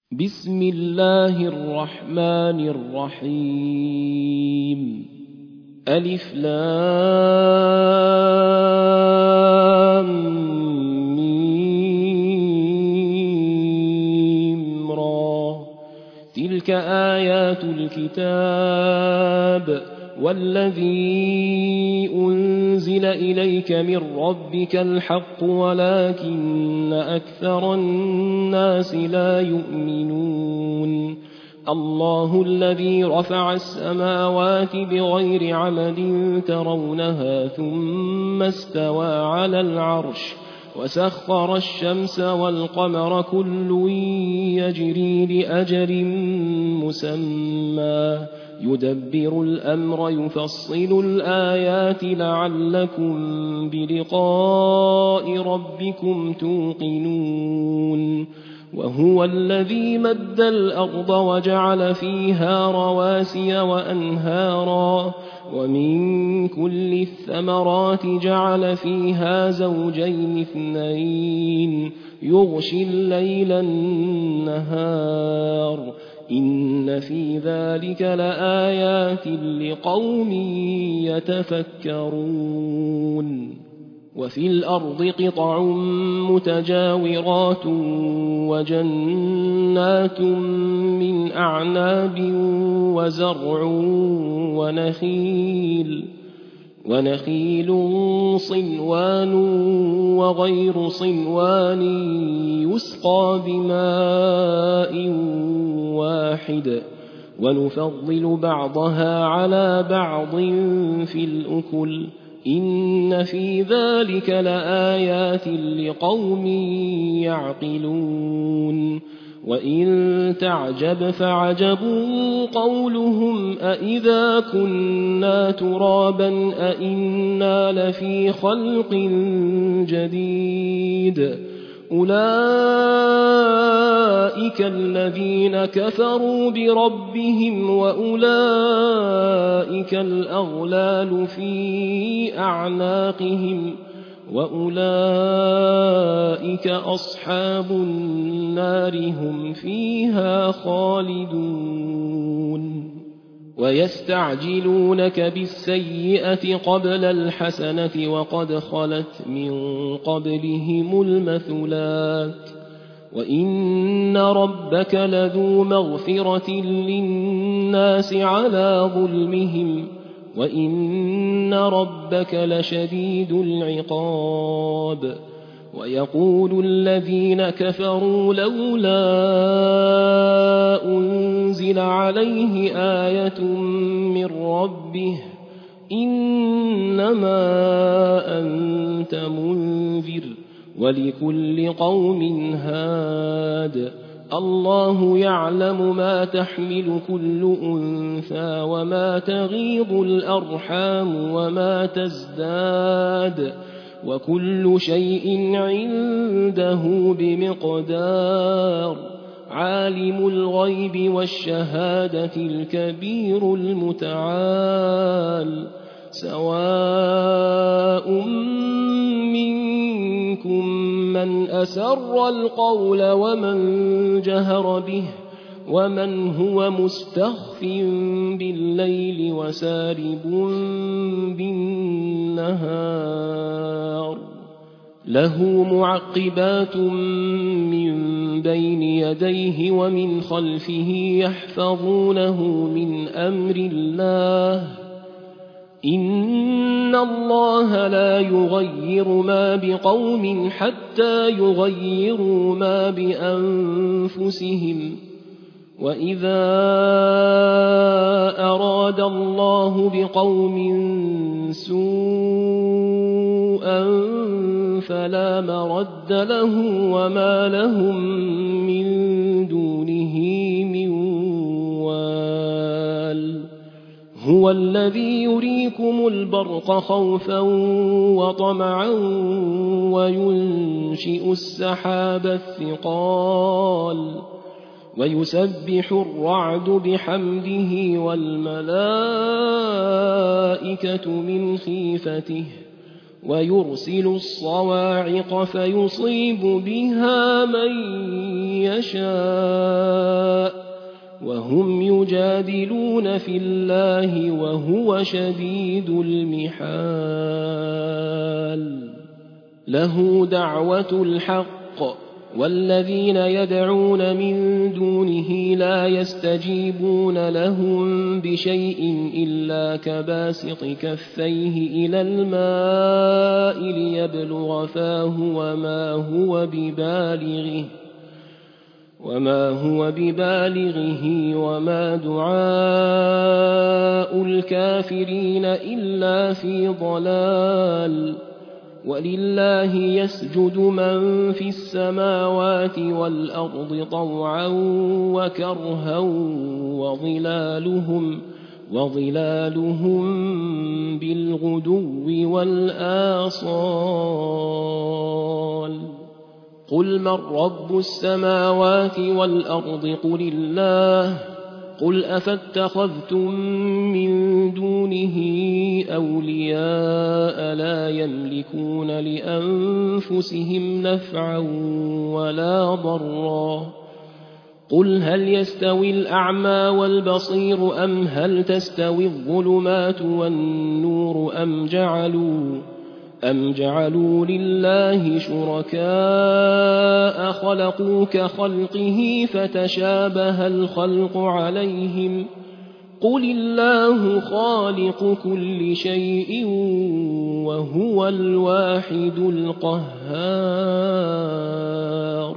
بسم الله الرحمن الرحيم ألف لام ميم را تلك آيات الكتاب والذي أنزل إليك من ربك الحق ولكن أكثر الناس لا يؤمنون الله الذي رفع السماوات بغير عمد ترونها ثم استوى على العرش وسخر الشمس والقمر كل يجري لأجل مسمى يدبر الأمر يفصل الآيات لعلكم بلقاء ربكم توقنون وهو الذي مد الأرض وجعل فيها رواسي وأنهارا ومن كل الثمرات جعل فيها زوجين اثنين يغشي الليل النهار إن في ذلك لآيات لقوم يتفكرون وفي الأرض قطع متجاورات وجنات من أعناب وزرع ونخيل صنوان وغير صنوان يسقى بماء واحد ونفضل بعضها على بعض في الأكل إن في ذلك لآيات لقوم يعقلون وإن تعجب فعجب قولهم أإذا كنا ترابا أإنا لفي خلق جديد أولئك الذين كفروا بربهم وأولئك الأغلال في أعناقهم وأولئك أصحاب النار هم فيها خالدون ويستعجلونك بالسيئة قبل الحسنة وقد خلت من قبلهم المثلات وإن ربك لذو مغفرة للناس على ظلمهم وإن ربك لشديد العقاب ويقول الذين كفروا لولا أنزل عليه آية من ربه إنما أنت منذر ولكل قوم هاد الله يعلم ما تحمل كل أنثى وما تغيض الأرحام وما تزداد وكل شيء عنده بمقدار عالم الغيب والشهادة الكبير المتعال سواء منكم من أسر القول ومن جهر به ومن هو مستخف بالليل وسارب بالنهار له معقبات من بين يديه ومن خلفه يحفظونه من أمر الله إن الله لا يغير ما بقوم حتى يغيروا ما بأنفسهم وإذا أراد الله بقوم سوءا فلا مرد له وما لهم من دونه من وال هو الذي يريكم البرق خوفا وطمعا وينشئ السحاب الثقال ويسبح الرعد بحمده والملائكة من خيفته ويرسل الصواعق فيصيب بها من يشاء وهم يجادلون في الله وهو شديد المحال له دعوة الحق والذين يدعون من دونه لا يستجيبون لهم بشيء إلا كباسط كفيه إلى الماء ليبلغ فاه وما هو ببالغه وما دعاء الكافرين إلا في ضلال ولله يسجد من في السماوات والأرض طوعا وكرها وظلالهم بالغدو والآصال قل من رب السماوات والأرض قل الله قل أفاتخذتم من دونه أولياء لا يملكون لأنفسهم نفعا ولا ضرا قل هل يستوي الأعمى والبصير أم هل تستوي الظلمات والنور أم جعلوا لله شركاء خلقوا كخلقه فتشابه الخلق عليهم قل الله خالق كل شيء وهو الواحد القهار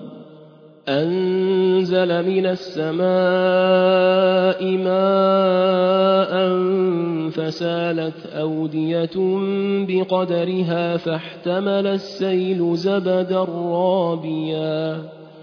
أنزل من السماء ماء فسالت أودية بقدرها فاحتمل السيل زبدا رابيا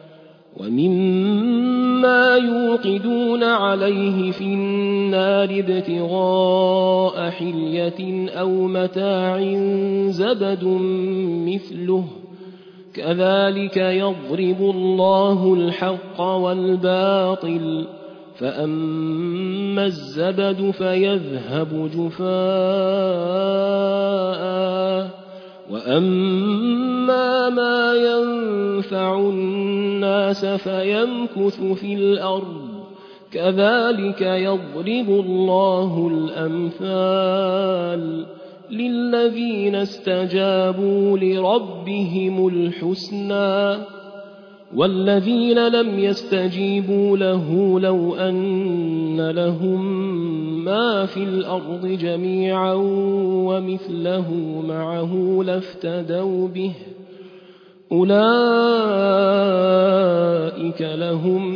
ومما يوقدون عليه في النار ابتغاء حلية أو متاع زبد مثله كذلك يضرب الله الحق والباطل فأما الزبد فيذهب جفاء وأما ما ينفع الناس فيمكث في الأرض كذلك يضرب الله الأمثال للذين استجابوا لربهم الحسنى والذين لم يستجيبوا له لو أن لهم ما في الأرض جميعا ومثله معه لافتدوا به أولئك لهم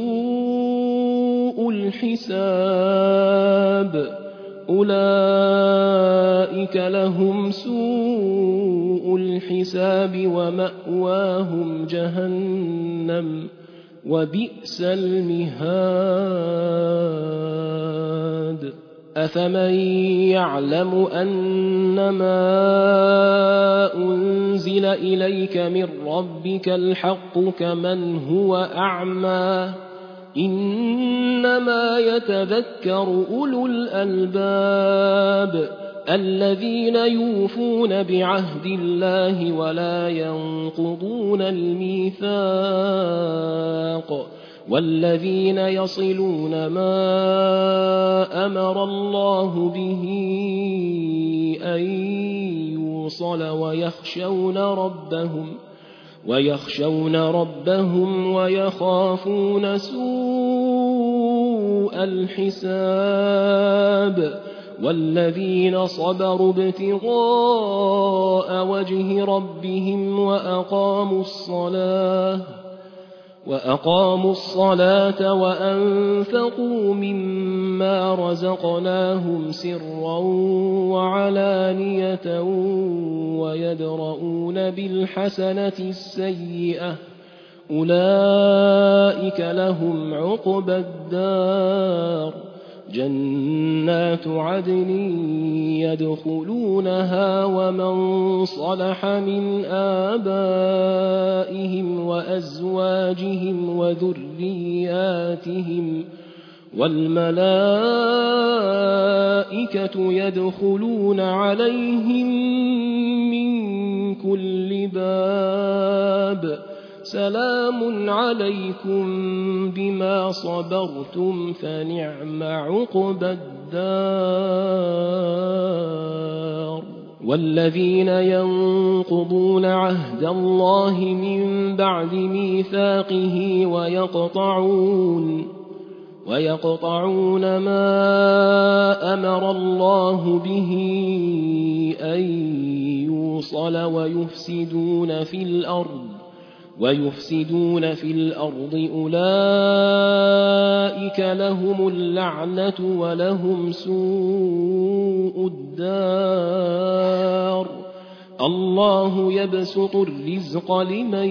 سوء الحساب ومأواهم جهنم وبئس المهاد أفمن يعلم أنما أنزل إليك من ربك الحق كمن هو أعمى إنما يتذكر أولو الألباب الذين يوفون بعهد الله ولا ينقضون الميثاق والذين يصلون ما أمر الله به أن يوصل ويخشون ربهم ويخافون سوء الحساب والذين صبروا ابتغاء وجه ربهم وأقاموا الصلاة وأنفقوا مما رزقناهم سرا وعلانية ويدرؤون بالحسنة السيئة أولئك لهم عقبى الدار جنات عدن يدخلونها ومن صلح من آبائهم وأزواجهم وذرياتهم والملائكة يدخلون عليهم من كل باب سلام عليكم بما صبرتم فنعم عقبى الدار والذين ينقضون عهد الله من بعد ميثاقه ويقطعون ما أمر الله به أن يوصل ويفسدون في الأرض أولئك لهم اللعنة ولهم سوء الدار الله يبسط الرزق لمن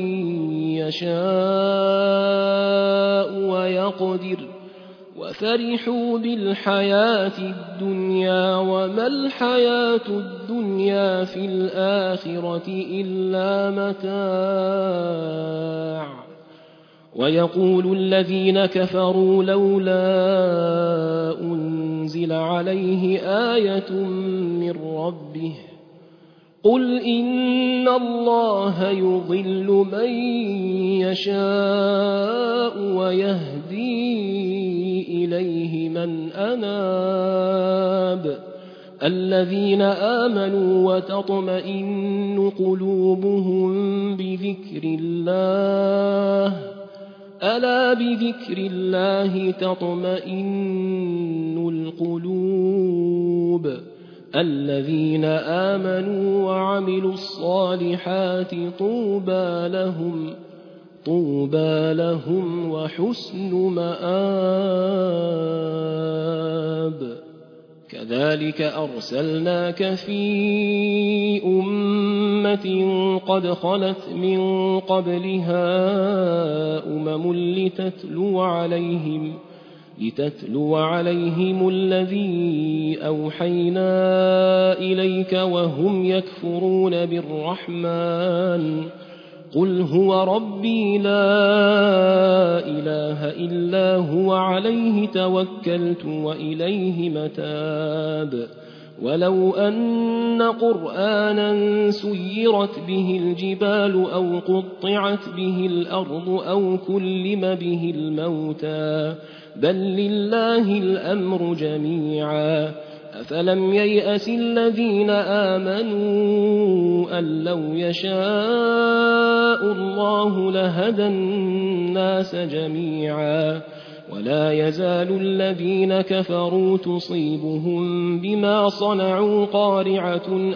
يشاء ويقدر وفرحوا بالحياة الدنيا وما الحياة الدنيا في الآخرة إلا متاع ويقول الذين كفروا لولا أنزل عليه آية من ربه قل إن الله يضل من يشاء ويهدي إليه من أناب الذين آمنوا وتطمئن قلوبهم بذكر الله ألا بذكر الله تطمئن القلوب الذين آمنوا وعملوا الصالحات طوبى لهم وحسن مآب كذلك أرسلناك في أمة قد خلت من قبلها لتتلو عليهم الذي أوحينا إليك وهم يكفرون بالرحمن قل هو ربي لا إله إلا هو عليه توكلت وإليه متاب ولو أن قرآنا سيرت به الجبال أو قطعت به الأرض أو كلم به الموتى بل لله الأمر جميعا أفلم ييأس الذين آمنوا أن لو يشاء الله لهدى الناس جميعا ولا يزال الذين كفروا تصيبهم بما صنعوا قارعة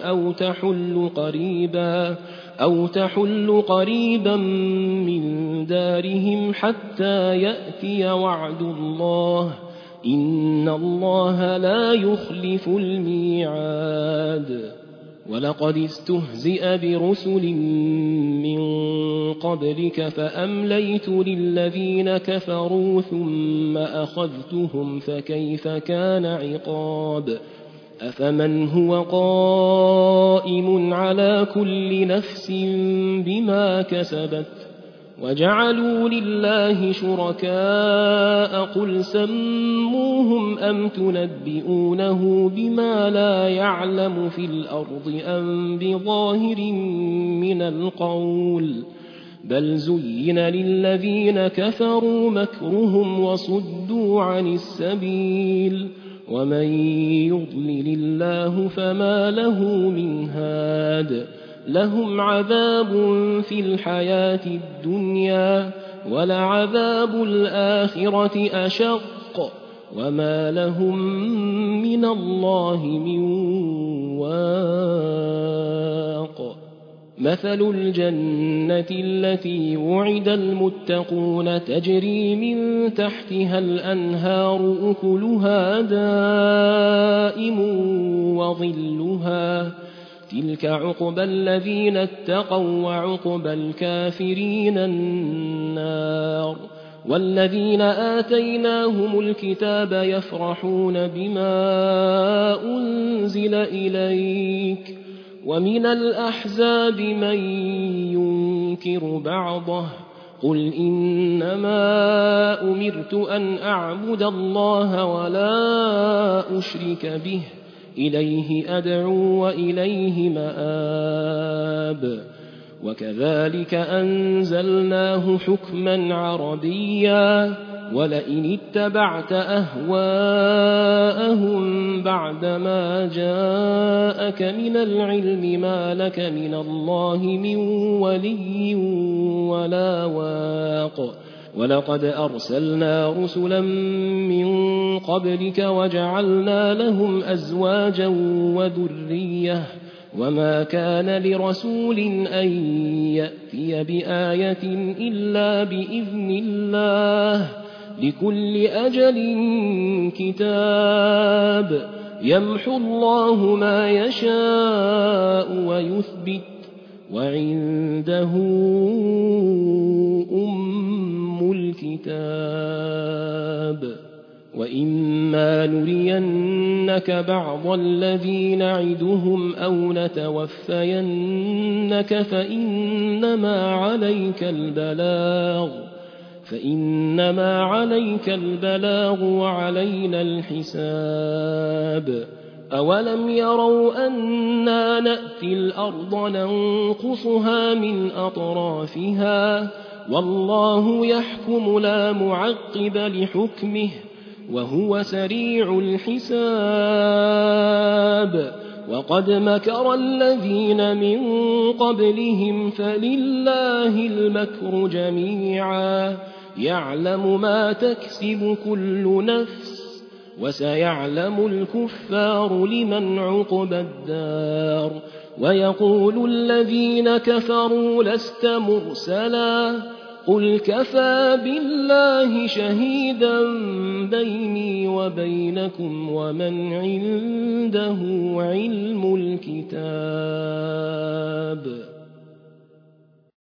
أو تحل قريبا من دارهم حتى يأتي وعد الله إن الله لا يخلف الميعاد ولقد استهزئ برسل من قبلك فأمليت للذين كفروا ثم أخذتهم فكيف كان عقاب أفمن هو قائم على كل نفس بما كسبت وجعلوا لله شركاء قل سموهم أم تنبئونه بما لا يعلم في الأرض أم بظاهر من القول بل زين للذين كفروا مكرهم وصدوا عن السبيل ومن يضلل الله فما له من هاد لهم عذاب في الحياة الدنيا ولعذاب الآخرة أشق وما لهم من الله من واق مثل الجنة التي وعد المتقون تجري من تحتها الأنهار أكلها دائم وظلها تلك عقبى الذين اتقوا وعقبى الكافرين النار والذين آتيناهم الكتاب يفرحون بما أنزل إليك ومن الأحزاب من ينكر بعضه قل إنما أمرت أن أعبد الله ولا أشرك به إليه أدعو وإليه مآب وكذلك أنزلناه حكما عربيا ولئن اتبعت أهواءهم بعدما جاءك من العلم ما لك من الله من ولي ولا واق ولقد أرسلنا رسلا من قبلك وجعلنا لهم أزواجا وذرية وما كان لرسول أن يأتي بآية إلا بإذن الله لكل أجل كتاب يمحو الله ما يشاء ويثبت وعنده أم الكتاب وإما نرينك بعض الذي نعدهم أو نتوفينك فإنما عليك البلاغ وعلينا الحساب أولم يروا أنا نأتي الأرض ننقصها من أطرافها والله يحكم لا معقب لحكمه وهو سريع الحساب وقد مكر الذين من قبلهم فلله المكر جميعا يعلم ما تكسب كل نفس وسيعلم الكفار لمن عقبى الدار ويقول الذين كفروا لست مرسلا قل كفى بالله شهيدا بيني وبينكم ومن عنده علم الكتاب